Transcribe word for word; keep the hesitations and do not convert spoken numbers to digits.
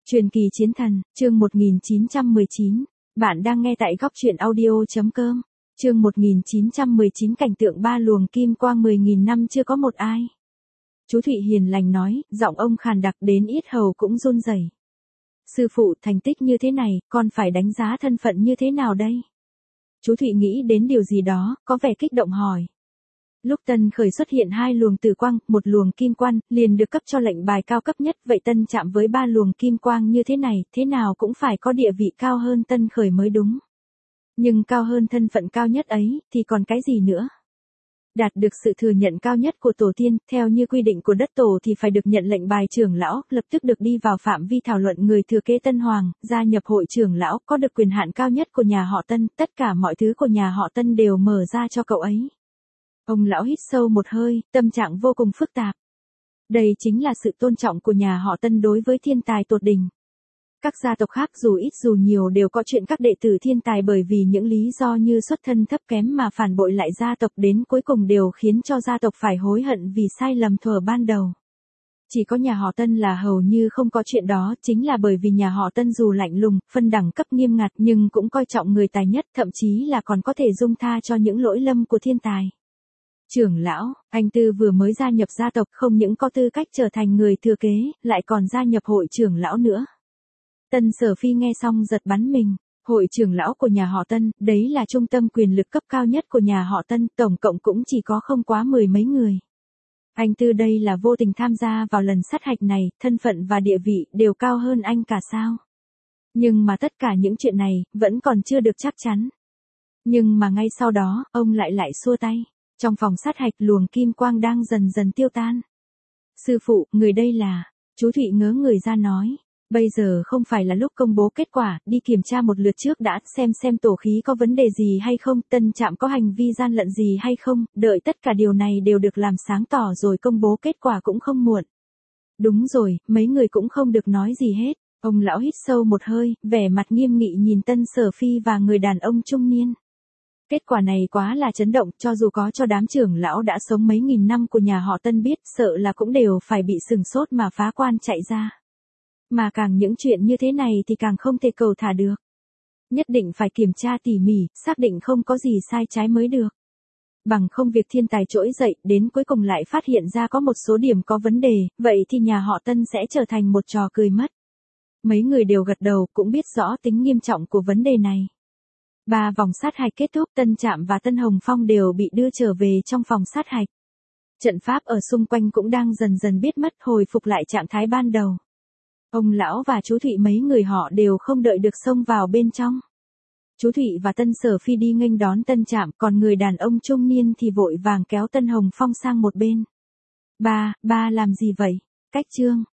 Truyền kỳ chiến thần, chương một nghìn chín trăm mười chín. Bạn đang nghe tại góc truyện audio.com. Chương một nghìn chín trăm mười chín cảnh tượng ba luồng kim quang mười nghìn năm chưa có một ai. Chú Thụy hiền lành nói, giọng ông khàn đặc đến yết hầu cũng run rẩy. Sư phụ, thành tích như thế này, con phải đánh giá thân phận như thế nào đây? Chú Thụy nghĩ đến điều gì đó, có vẻ kích động hỏi. Lúc Tân Khởi xuất hiện hai luồng tử quang, một luồng kim quan, liền được cấp cho lệnh bài cao cấp nhất, vậy Tân chạm với ba luồng kim quang như thế này, thế nào cũng phải có địa vị cao hơn Tân Khởi mới đúng. Nhưng cao hơn thân phận cao nhất ấy, thì còn cái gì nữa? Đạt được sự thừa nhận cao nhất của tổ tiên, theo như quy định của đất tổ thì phải được nhận lệnh bài trưởng lão, lập tức được đi vào phạm vi thảo luận người thừa kế Tân Hoàng, gia nhập hội trưởng lão, có được quyền hạn cao nhất của nhà họ Tân, tất cả mọi thứ của nhà họ Tân đều mở ra cho cậu ấy. Ông lão hít sâu một hơi, tâm trạng vô cùng phức tạp. Đây chính là sự tôn trọng của nhà họ Tân đối với thiên tài tột đỉnh. Các gia tộc khác dù ít dù nhiều đều có chuyện các đệ tử thiên tài bởi vì những lý do như xuất thân thấp kém mà phản bội lại gia tộc đến cuối cùng đều khiến cho gia tộc phải hối hận vì sai lầm thuở ban đầu. Chỉ có nhà họ Tân là hầu như không có chuyện đó, chính là bởi vì nhà họ Tân dù lạnh lùng, phân đẳng cấp nghiêm ngặt nhưng cũng coi trọng người tài nhất, thậm chí là còn có thể dung tha cho những lỗi lầm của thiên tài. Trưởng lão, anh Tư vừa mới gia nhập gia tộc không những có tư cách trở thành người thừa kế, lại còn gia nhập hội trưởng lão nữa. Tân Sở Phi nghe xong giật bắn mình, hội trưởng lão của nhà họ Tân, đấy là trung tâm quyền lực cấp cao nhất của nhà họ Tân, tổng cộng cũng chỉ có không quá mười mấy người. Anh Tư đây là vô tình tham gia vào lần sát hạch này, thân phận và địa vị đều cao hơn anh cả sao. Nhưng mà tất cả những chuyện này, vẫn còn chưa được chắc chắn. Nhưng mà ngay sau đó, ông lại lại xua tay. Trong phòng sát hạch luồng kim quang đang dần dần tiêu tan. Sư phụ, người đây là, chú Thụy ngớ người ra nói. Bây giờ không phải là lúc công bố kết quả, đi kiểm tra một lượt trước đã, xem xem tổ khí có vấn đề gì hay không, Tân Trạm có hành vi gian lận gì hay không, đợi tất cả điều này đều được làm sáng tỏ rồi công bố kết quả cũng không muộn. Đúng rồi, mấy người cũng không được nói gì hết. Ông lão hít sâu một hơi, vẻ mặt nghiêm nghị nhìn Tân Sở Phi và người đàn ông trung niên. Kết quả này quá là chấn động, cho dù có cho đám trưởng lão đã sống mấy nghìn năm của nhà họ Tân biết, sợ là cũng đều phải bị sừng sốt mà phá quan chạy ra. Mà càng những chuyện như thế này thì càng không thể cầu thả được. Nhất định phải kiểm tra tỉ mỉ, xác định không có gì sai trái mới được. Bằng không việc thiên tài trỗi dậy, đến cuối cùng lại phát hiện ra có một số điểm có vấn đề, vậy thì nhà họ Tân sẽ trở thành một trò cười mất. Mấy người đều gật đầu, cũng biết rõ tính nghiêm trọng của vấn đề này. Ba vòng sát hạch kết thúc, Tân Trạm và Tân Hồng Phong đều bị đưa trở về trong phòng sát hạch. Trận pháp ở xung quanh cũng đang dần dần biết mất, hồi phục lại trạng thái ban đầu. Ông lão và chú Thụy mấy người họ đều không đợi được xông vào bên trong. Chú Thụy và Tân Sở Phi đi nghênh đón Tân Trạm, còn người đàn ông trung niên thì vội vàng kéo Tân Hồng Phong sang một bên. Ba, ba làm gì vậy? Cách chương.